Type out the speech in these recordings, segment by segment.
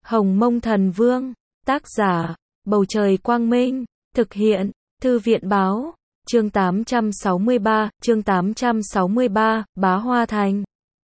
Hồng Mông Thần Vương, tác giả, Bầu Trời Quang Minh, thực hiện, Thư viện Báo, chương 863, Bá Hoa Thành.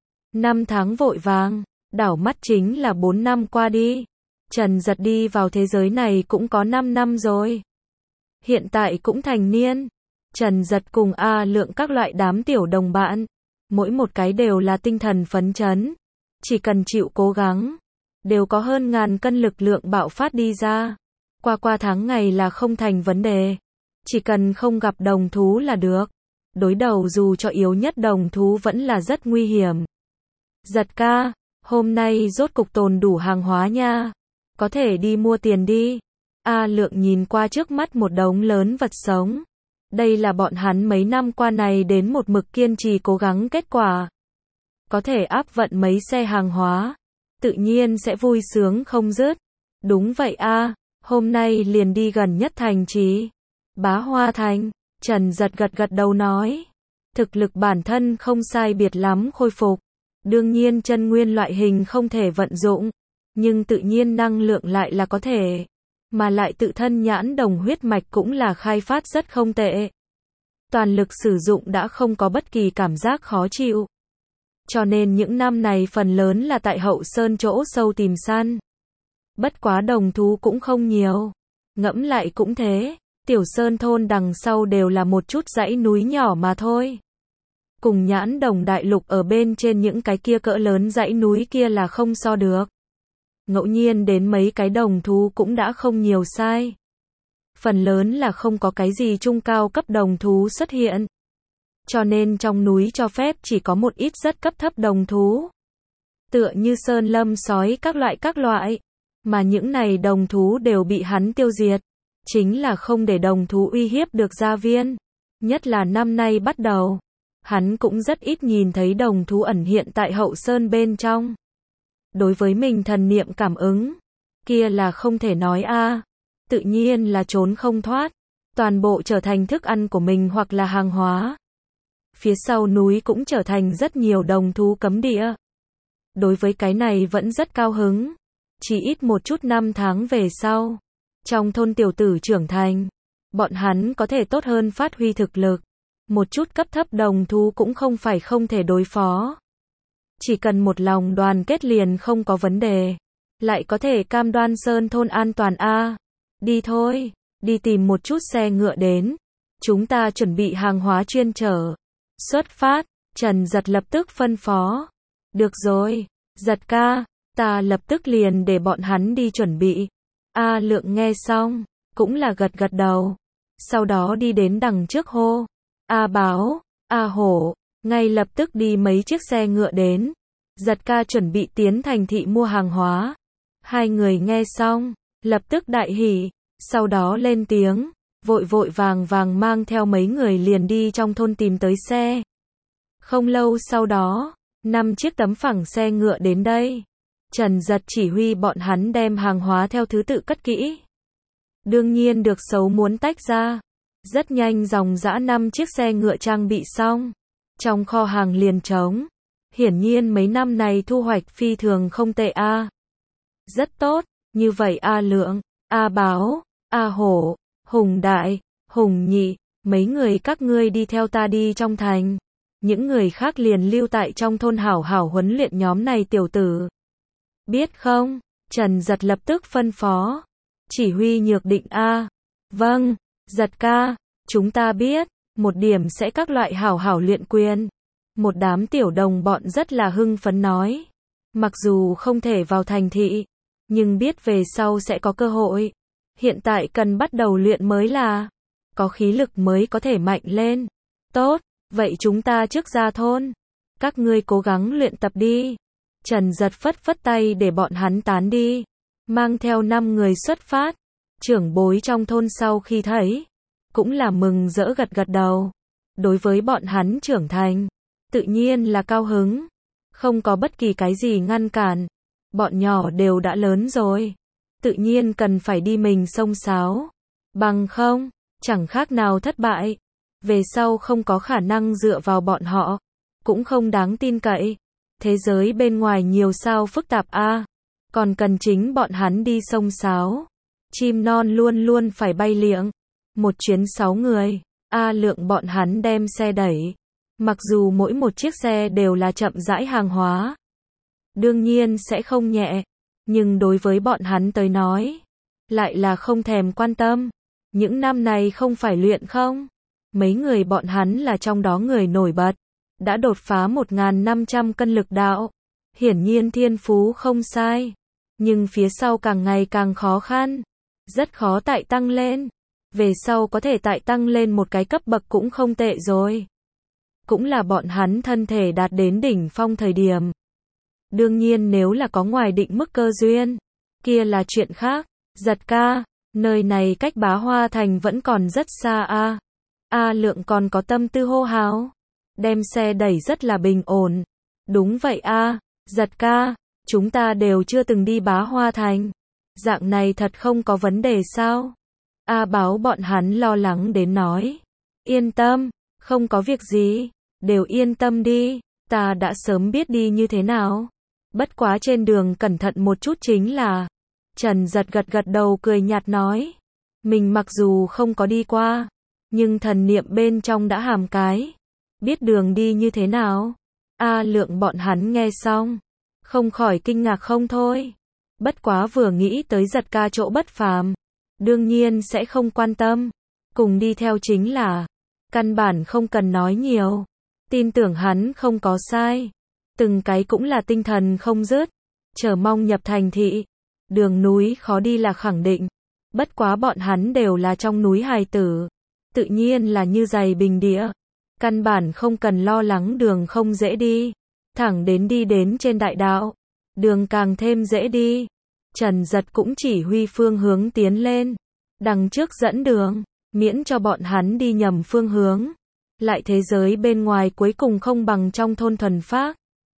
5 tháng vội vàng, đảo mắt chính là 4 năm qua đi. Trần Dật đi vào thế giới này cũng có 5 năm rồi. Hiện tại cũng thành niên. Trần Dật cùng A Lượng các loại đám tiểu đồng bạn, mỗi một cái đều là tinh thần phấn chấn. Chỉ cần chịu cố gắng, đều có hơn ngàn cân lực lượng bạo phát đi ra. Qua tháng ngày là không thành vấn đề. Chỉ cần không gặp đồng thú là được. Đối đầu dù cho yếu nhất đồng thú vẫn là rất nguy hiểm. Giật ca, hôm nay rốt cục tồn đủ hàng hóa nha. Có thể đi mua tiền đi. A Lượng nhìn qua trước mắt một đống lớn vật sống. Đây là bọn hắn mấy năm qua này đến một mực kiên trì cố gắng kết quả. Có thể áp vận mấy xe hàng hóa, tự nhiên sẽ vui sướng không dứt. Đúng vậy a, hôm nay liền đi gần nhất thành trì, Bá Hoa Thành. Trần Dật gật đầu nói. Thực lực bản thân không sai biệt lắm khôi phục. Đương nhiên chân nguyên loại hình không thể vận dụng, nhưng tự nhiên năng lượng lại là có thể. Mà lại tự thân nhãn đồng huyết mạch cũng là khai phát rất không tệ. Toàn lực sử dụng đã không có bất kỳ cảm giác khó chịu. Cho nên những năm này phần lớn là tại hậu sơn chỗ sâu tìm săn. Bất quá đồng thú cũng không nhiều. Ngẫm lại cũng thế, tiểu sơn thôn đằng sau đều là một chút dãy núi nhỏ mà thôi. Cùng nhãn đồng đại lục ở bên trên những cái kia cỡ lớn dãy núi kia là không so được. Ngẫu nhiên đến mấy cái đồng thú cũng đã không nhiều sai. Phần lớn là không có cái gì trung cao cấp đồng thú xuất hiện. Cho nên trong núi cho phép chỉ có một ít rất cấp thấp đồng thú. Tựa như sơn lâm sói các loại. Mà những này đồng thú đều bị hắn tiêu diệt. Chính là không để đồng thú uy hiếp được gia viên. Nhất là năm nay bắt đầu. Hắn cũng rất ít nhìn thấy đồng thú ẩn hiện tại hậu sơn bên trong. Đối với mình thần niệm cảm ứng, kia là không thể nói a, tự nhiên là trốn không thoát, toàn bộ trở thành thức ăn của mình hoặc là hàng hóa. Phía sau núi cũng trở thành rất nhiều đồng thú cấm địa. Đối với cái này vẫn rất cao hứng. Chỉ ít một chút năm tháng về sau, trong thôn tiểu tử trưởng thành, bọn hắn có thể tốt hơn phát huy thực lực. Một chút cấp thấp đồng thú cũng không phải không thể đối phó. Chỉ cần một lòng đoàn kết liền không có vấn đề. Lại có thể cam đoan sơn thôn an toàn a. Đi thôi, đi tìm một chút xe ngựa đến. Chúng ta chuẩn bị hàng hóa chuyên chở. Xuất phát, Trần Dật lập tức phân phó. Được rồi, Dật ca, ta lập tức liền để bọn hắn đi chuẩn bị. A Lượng nghe xong, cũng là gật đầu. Sau đó đi đến đằng trước hô. A Báo, A Hổ, ngay lập tức đi mấy chiếc xe ngựa đến. Dật ca chuẩn bị tiến thành thị mua hàng hóa. Hai người nghe xong, lập tức đại hỉ, sau đó lên tiếng, vội vàng mang theo mấy người liền đi trong thôn tìm tới xe. Không lâu sau đó, 5 chiếc tấm phẳng xe ngựa đến đây. Trần Dật chỉ huy bọn hắn đem hàng hóa theo thứ tự cất kỹ. Đương nhiên được xấu muốn tách ra. Rất nhanh dòng dã 5 chiếc xe ngựa trang bị xong. Trong kho hàng liền trống. Hiển nhiên mấy năm này thu hoạch phi thường không tệ a. Rất tốt, như vậy A Lượng, A Báo, A Hổ, Hùng Đại, Hùng Nhị, mấy người các ngươi đi theo ta đi trong thành. Những người khác liền lưu tại trong thôn hảo hảo huấn luyện nhóm này tiểu tử. Biết không? Trần Dật lập tức phân phó. Chỉ huy Nhược Định a. Vâng, Dật ca, chúng ta biết, một điểm sẽ các loại hảo hảo luyện quyền. Một đám tiểu đồng bọn rất là hưng phấn nói. Mặc dù không thể vào thành thị, nhưng biết về sau sẽ có cơ hội. Hiện tại cần bắt đầu luyện mới là có khí lực mới có thể mạnh lên. Tốt, vậy chúng ta trước ra thôn. Các ngươi cố gắng luyện tập đi. Trần Dật phất tay để bọn hắn tán đi. Mang theo 5 người xuất phát. Trưởng bối trong thôn sau khi thấy, cũng là mừng rỡ gật đầu. Đối với bọn hắn trưởng thành, tự nhiên là cao hứng. Không có bất kỳ cái gì ngăn cản. Bọn nhỏ đều đã lớn rồi. Tự nhiên cần phải đi mình xông xáo. Bằng không, chẳng khác nào thất bại. Về sau không có khả năng dựa vào bọn họ. Cũng không đáng tin cậy. Thế giới bên ngoài nhiều sao phức tạp a. còn cần chính bọn hắn đi xông xáo. Chim non luôn luôn phải bay liệng. Một chuyến 6 người, A Lượng bọn hắn đem xe đẩy. Mặc dù mỗi một chiếc xe đều là chậm rãi hàng hóa, đương nhiên sẽ không nhẹ, nhưng đối với bọn hắn tới nói, lại là không thèm quan tâm. Những năm này không phải luyện không? Mấy người bọn hắn là trong đó người nổi bật, đã đột phá 1.500 cân lực đạo. Hiển nhiên thiên phú không sai, nhưng phía sau càng ngày càng khó khăn, rất khó tại tăng lên. Về sau có thể tại tăng lên một cái cấp bậc cũng không tệ rồi. Cũng là bọn hắn thân thể đạt đến đỉnh phong thời điểm. Đương nhiên nếu là có ngoài định mức cơ duyên, kia là chuyện khác. Giật ca, nơi này cách Bá Hoa Thành vẫn còn rất xa a. A Lượng còn có tâm tư hô hào, đem xe đẩy rất là bình ổn. Đúng vậy a, Giật ca, chúng ta đều chưa từng đi Bá Hoa Thành. Dạng này thật không có vấn đề sao? A Báo bọn hắn lo lắng đến nói. Yên tâm, không có việc gì, đều yên tâm đi, ta đã sớm biết đi như thế nào. Bất quá trên đường cẩn thận một chút chính là. Trần Giật gật gật đầu cười nhạt nói. Mình mặc dù không có đi qua, nhưng thần niệm bên trong đã hàm cái. Biết đường đi như thế nào? A Lượng bọn hắn nghe xong, không khỏi kinh ngạc không thôi. Bất quá vừa nghĩ tới Giật ca chỗ bất phàm, đương nhiên sẽ không quan tâm. Cùng đi theo chính là, căn bản không cần nói nhiều. Tin tưởng hắn không có sai. Từng cái cũng là tinh thần không dứt, chờ mong nhập thành thị. Đường núi khó đi là khẳng định. Bất quá bọn hắn đều là trong núi hài tử, tự nhiên là như giày bình địa. Căn bản không cần lo lắng đường không dễ đi. Thẳng đến đi đến trên đại đạo, đường càng thêm dễ đi. Trần Giật cũng chỉ huy phương hướng tiến lên, đằng trước dẫn đường, miễn cho bọn hắn đi nhầm phương hướng. Lại thế giới bên ngoài cuối cùng không bằng trong thôn thuần phác.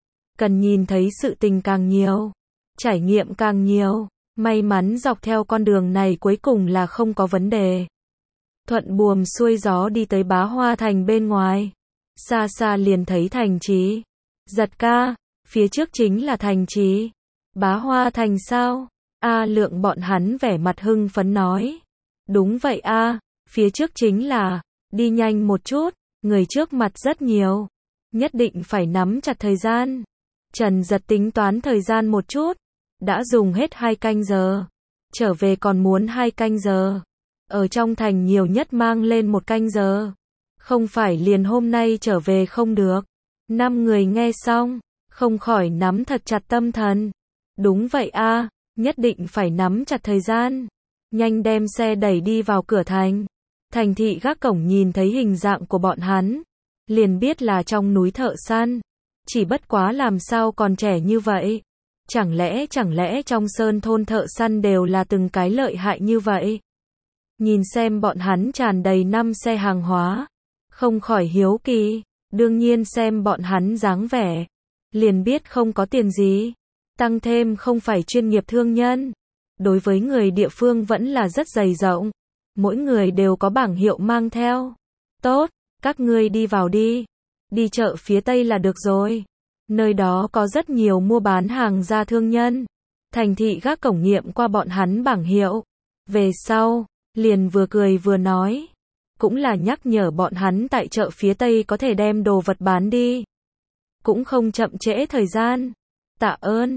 Cần nhìn thấy sự tình càng nhiều, trải nghiệm càng nhiều. May mắn dọc theo con đường này cuối cùng là không có vấn đề. Thuận buồm xuôi gió đi tới Bá Hoa Thành bên ngoài. Xa xa liền thấy thành trì. Giật ca, phía trước chính là thành trì. Bá Hoa Thành sao? A Lượng bọn hắn vẻ mặt hưng phấn nói. Đúng vậy a, phía trước chính là. Đi nhanh một chút, người trước mặt rất nhiều. Nhất định phải nắm chặt thời gian. Trần Giật tính toán thời gian một chút. Đã dùng hết 2 canh giờ. Trở về còn muốn 2 canh giờ. Ở trong thành nhiều nhất mang lên 1 canh giờ. Không phải liền hôm nay trở về không được. 5 người nghe xong, không khỏi nắm thật chặt tâm thần. Đúng vậy a, nhất định phải nắm chặt thời gian. Nhanh đem xe đẩy đi vào cửa thành. Thành thị gác cổng nhìn thấy hình dạng của bọn hắn, liền biết là trong núi thợ săn. Chỉ bất quá làm sao còn trẻ như vậy. Chẳng lẽ trong sơn thôn thợ săn đều là từng cái lợi hại như vậy? Nhìn xem bọn hắn tràn đầy 5 xe hàng hóa, không khỏi hiếu kỳ. Đương nhiên xem bọn hắn dáng vẻ, liền biết không có tiền gì. Tăng thêm không phải chuyên nghiệp thương nhân. Đối với người địa phương vẫn là rất dày rộng. Mỗi người đều có bảng hiệu mang theo. Tốt, các ngươi đi vào đi. Đi chợ phía Tây là được rồi. Nơi đó có rất nhiều mua bán hàng gia thương nhân. Thành thị gác cổng nghiệm qua bọn hắn bảng hiệu. Về sau, liền vừa cười vừa nói. Cũng là nhắc nhở bọn hắn tại chợ phía Tây có thể đem đồ vật bán đi. Cũng không chậm trễ thời gian. Tạ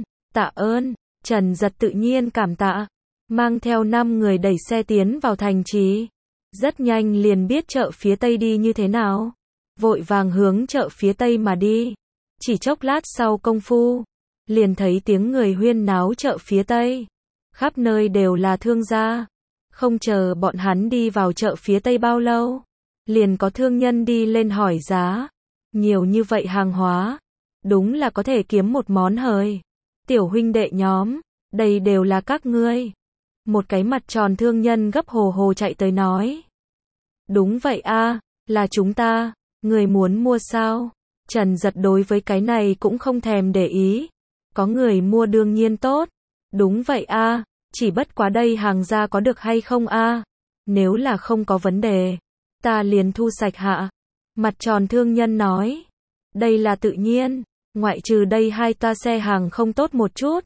ơn, Trần Giật tự nhiên cảm tạ. Mang theo 5 người đẩy xe tiến vào thành trì. Rất nhanh liền biết chợ phía Tây đi như thế nào. Vội vàng hướng chợ phía Tây mà đi. Chỉ chốc lát sau công phu, liền thấy tiếng người huyên náo chợ phía Tây. Khắp nơi đều là thương gia. Không chờ bọn hắn đi vào chợ phía Tây bao lâu, liền có thương nhân đi lên hỏi giá. Nhiều như vậy hàng hóa, đúng là có thể kiếm một món hời. Tiểu huynh đệ nhóm, đây đều là các ngươi. Một cái mặt tròn thương nhân gấp hồ hồ chạy tới nói. Đúng vậy a, là chúng ta, người muốn mua sao? Trần Giật đối với cái này cũng không thèm để ý. Có người mua đương nhiên tốt. Đúng vậy a, chỉ bất quá đây hàng ra có được hay không a? Nếu là không có vấn đề, ta liền thu sạch hạ. Mặt tròn thương nhân nói. Đây là tự nhiên, ngoại trừ đây 2 toa xe hàng không tốt một chút.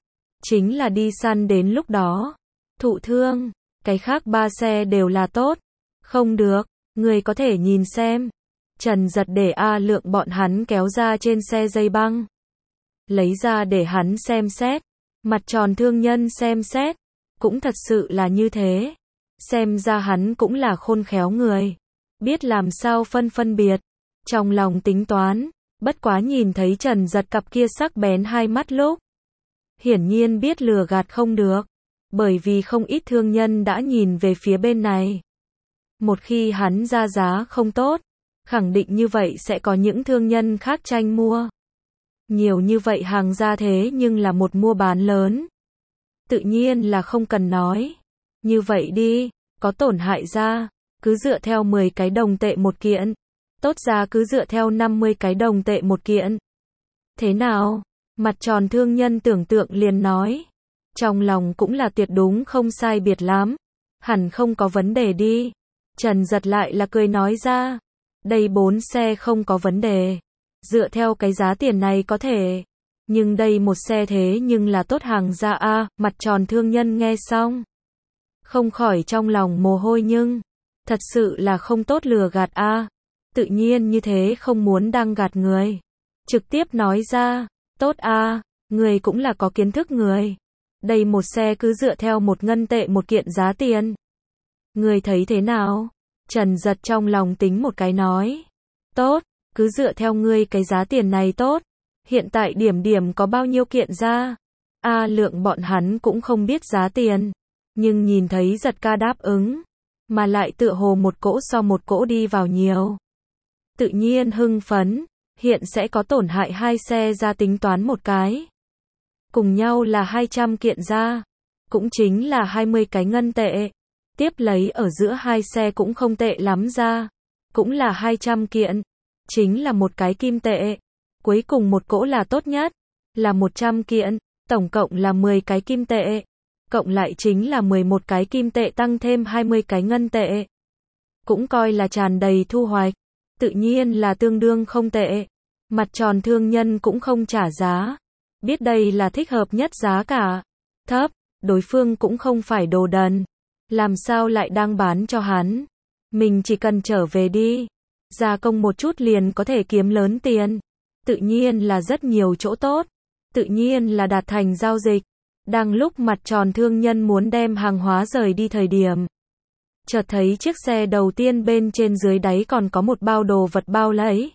chính là đi săn đến lúc đó thụ thương, cái khác 3 xe đều là tốt. Không được, người có thể nhìn xem. Trần Giật để A Lượng bọn hắn kéo ra trên xe dây băng. Lấy ra để hắn xem xét. Mặt tròn thương nhân xem xét. Cũng thật sự là như thế. Xem ra hắn cũng là khôn khéo người. Biết làm sao phân biệt. Trong lòng tính toán. Bất quá nhìn thấy Trần Giật cặp kia sắc bén hai mắt lúc. Hiển nhiên biết lừa gạt không được. Bởi vì không ít thương nhân đã nhìn về phía bên này. Một khi hắn ra giá không tốt, khẳng định như vậy sẽ có những thương nhân khác tranh mua. Nhiều như vậy hàng ra thế nhưng là một mua bán lớn. Tự nhiên là không cần nói. Như vậy đi, có tổn hại ra, cứ dựa theo 10 cái đồng tệ một kiện. Tốt ra cứ dựa theo 50 cái đồng tệ một kiện. Thế nào? Mặt tròn thương nhân tưởng tượng liền nói. Trong lòng cũng là tuyệt đúng không sai biệt lắm. Hẳn không có vấn đề đi. Trần Giật lại là cười nói ra. Đây 4 xe không có vấn đề. Dựa theo cái giá tiền này có thể. Nhưng đây một xe thế nhưng là tốt hàng ra a. Mặt tròn thương nhân nghe xong. Không khỏi trong lòng mồ hôi nhưng. Thật sự là không tốt lừa gạt a. Tự nhiên như thế không muốn đang gạt người. Trực tiếp nói ra. Tốt a, người cũng là có kiến thức người. Đây một xe cứ dựa theo 1 ngân tệ một kiện giá tiền. Người thấy thế nào? Trần Giật trong lòng tính một cái nói. Tốt, cứ dựa theo ngươi cái giá tiền này tốt. Hiện tại điểm có bao nhiêu kiện ra? A Lượng bọn hắn cũng không biết giá tiền. Nhưng nhìn thấy Giật ca đáp ứng. Mà lại tựa hồ một cỗ so một cỗ đi vào nhiều. Tự nhiên hưng phấn. Hiện sẽ có tổn hại 2 xe ra tính toán một cái. Cùng nhau là 200 kiện ra. Cũng chính là 20 cái ngân tệ. Tiếp lấy ở giữa 2 xe cũng không tệ lắm ra. Cũng là 200 kiện. Chính là một cái kim tệ. Cuối cùng một cỗ là tốt nhất. Là 100 kiện. Tổng cộng là 10 cái kim tệ. Cộng lại chính là 11 cái kim tệ tăng thêm 20 cái ngân tệ. Cũng coi là tràn đầy thu hoạch. Tự nhiên là tương đương không tệ. Mặt tròn thương nhân cũng không trả giá. Biết đây là thích hợp nhất giá cả. Thấp, đối phương cũng không phải đồ đần. Làm sao lại đang bán cho hắn. Mình chỉ cần trở về đi. Gia công một chút liền có thể kiếm lớn tiền. Tự nhiên là rất nhiều chỗ tốt. Tự nhiên là đạt thành giao dịch. Đang lúc mặt tròn thương nhân muốn đem hàng hóa rời đi thời điểm. Chợt thấy chiếc xe đầu tiên bên trên dưới đáy còn có một bao đồ vật bao lấy.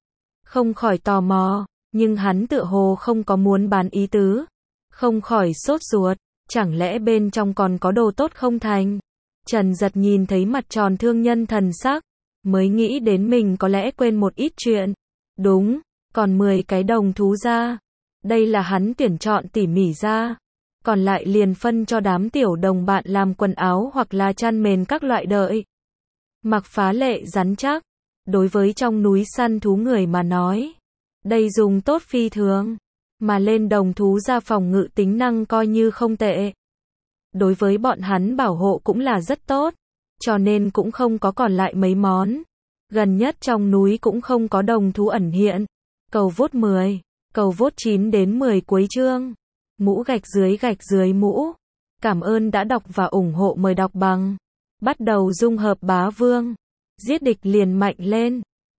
Không khỏi tò mò, nhưng hắn tựa hồ không có muốn bán ý tứ. Không khỏi sốt ruột, chẳng lẽ bên trong còn có đồ tốt không thành? Trần Giật nhìn thấy mặt tròn thương nhân thần sắc, mới nghĩ đến mình có lẽ quên một ít chuyện. Đúng, còn 10 cái đồng thú ra. Đây là hắn tuyển chọn tỉ mỉ ra. Còn lại liền phân cho đám tiểu đồng bạn làm quần áo hoặc là chăn mền các loại đợi. Mặc phá lệ rắn chắc. Đối với trong núi săn thú người mà nói, đây dùng tốt phi thường. Mà lên đồng thú ra phòng ngự tính năng coi như không tệ. Đối với bọn hắn bảo hộ cũng là rất tốt. Cho nên cũng không có còn lại mấy món. Gần nhất trong núi cũng không có đồng thú ẩn hiện. Cầu vốt 10, cầu vốt 9 đến 10 cuối chương. Mũ gạch dưới mũ. Cảm ơn đã đọc và ủng hộ, mời đọc bằng. Bắt đầu dung hợp bá vương. Giết địch liền mạnh lên.